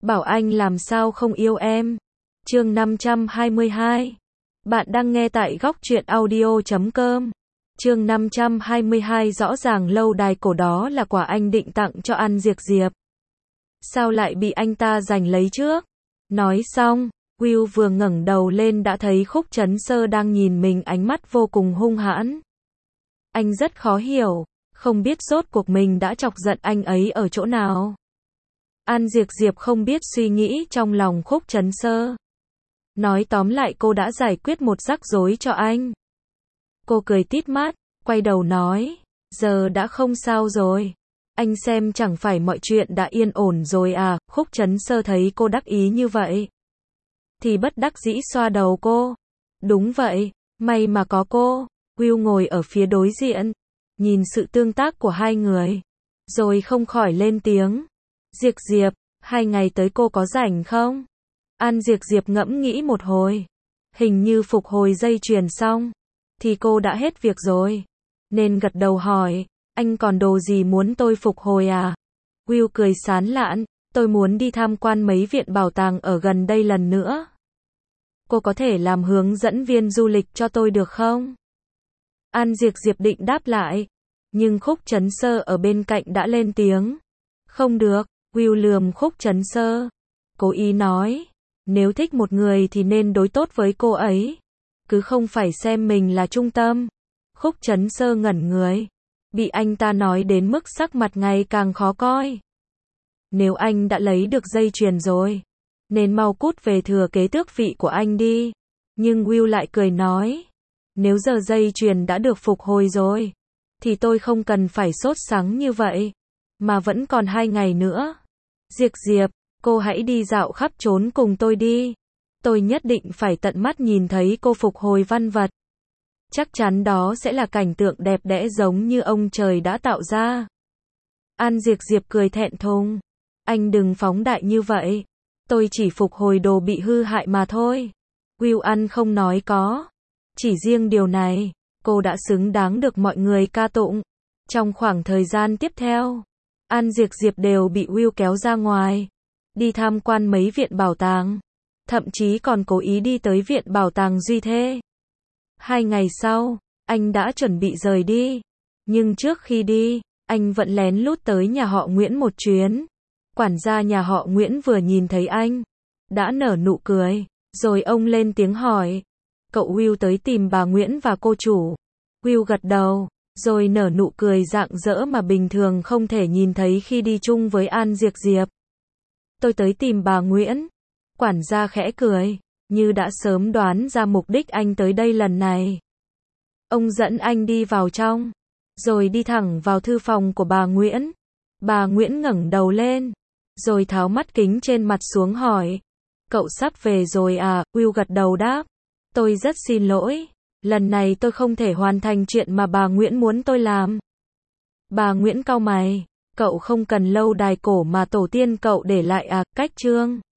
bảo anh làm sao không yêu em. Chương 522. Bạn đang nghe tại góc truyện audio.com. Chương 522 rõ ràng lâu đài cổ đó là quà anh định tặng cho An Diệc Diệp. Sao lại bị anh ta giành lấy trước? Nói xong, Will vừa ngẩng đầu lên đã thấy Khúc Trấn Sơ đang nhìn mình ánh mắt vô cùng hung hãn. Anh rất khó hiểu, không biết rốt cuộc mình đã chọc giận anh ấy ở chỗ nào. An Diệc Diệp không biết suy nghĩ trong lòng Khúc Trấn Sơ. Nói tóm lại cô đã giải quyết một rắc rối cho anh. Cô cười tít mắt, quay đầu nói, giờ đã không sao rồi. Anh xem chẳng phải mọi chuyện đã yên ổn rồi à. Khúc Trấn Sơ thấy cô đắc ý như vậy thì bất đắc dĩ xoa đầu cô. Đúng vậy, may mà có cô. Will ngồi ở phía đối diện, nhìn sự tương tác của hai người, rồi không khỏi lên tiếng. Diệc Diệp, 2 ngày tới cô có rảnh không? An Diệc Diệp ngẫm nghĩ một hồi. Hình như phục hồi dây chuyền xong thì cô đã hết việc rồi, nên gật đầu hỏi, anh còn đồ gì muốn tôi phục hồi à? Will cười sán lạn, tôi muốn đi tham quan mấy viện bảo tàng ở gần đây lần nữa. Cô có thể làm hướng dẫn viên du lịch cho tôi được không? An Diệc Diệp định đáp lại, nhưng Khúc Trấn Sơ ở bên cạnh đã lên tiếng. Không được. Will lườm Khúc Trấn Sơ, cố ý nói, nếu thích một người thì nên đối tốt với cô ấy, cứ không phải xem mình là trung tâm. Khúc Trấn Sơ ngẩn người, bị anh ta nói đến mức sắc mặt ngày càng khó coi. Nếu anh đã lấy được dây chuyền rồi, nên mau cút về thừa kế tước vị của anh đi. Nhưng Will lại cười nói, nếu giờ dây chuyền đã được phục hồi rồi, thì tôi không cần phải sốt sắng như vậy, mà vẫn còn 2 ngày nữa. Diệc Diệp, cô hãy đi dạo khắp trốn cùng tôi đi. Tôi nhất định phải tận mắt nhìn thấy cô phục hồi văn vật. Chắc chắn đó sẽ là cảnh tượng đẹp đẽ giống như ông trời đã tạo ra. An Diệc Diệp cười thẹn thùng. Anh đừng phóng đại như vậy. Tôi chỉ phục hồi đồ bị hư hại mà thôi. Will ăn không nói có. Chỉ riêng điều này, cô đã xứng đáng được mọi người ca tụng. Trong khoảng thời gian tiếp theo, An Diệc Diệp đều bị Will kéo ra ngoài, đi tham quan mấy viện bảo tàng, thậm chí còn cố ý đi tới viện bảo tàng Duy Thê. 2 ngày sau, anh đã chuẩn bị rời đi, nhưng trước khi đi, anh vẫn lén lút tới nhà họ Nguyễn một chuyến. Quản gia nhà họ Nguyễn vừa nhìn thấy anh, đã nở nụ cười, rồi ông lên tiếng hỏi, cậu Will tới tìm bà Nguyễn và cô chủ. Will gật đầu, rồi nở nụ cười rạng rỡ mà bình thường không thể nhìn thấy khi đi chung với An Diệc Diệp. Tôi tới tìm bà Nguyễn. Quản gia khẽ cười, như đã sớm đoán ra mục đích anh tới đây lần này. Ông dẫn anh đi vào trong, rồi đi thẳng vào thư phòng của bà Nguyễn. Bà Nguyễn ngẩng đầu lên, rồi tháo mắt kính trên mặt xuống hỏi, cậu sắp về rồi à? Will gật đầu đáp, tôi rất xin lỗi. Lần này tôi không thể hoàn thành chuyện mà bà Nguyễn muốn tôi làm. Bà Nguyễn cau mày, cậu không cần lâu đài cổ mà tổ tiên cậu để lại à? Cách chương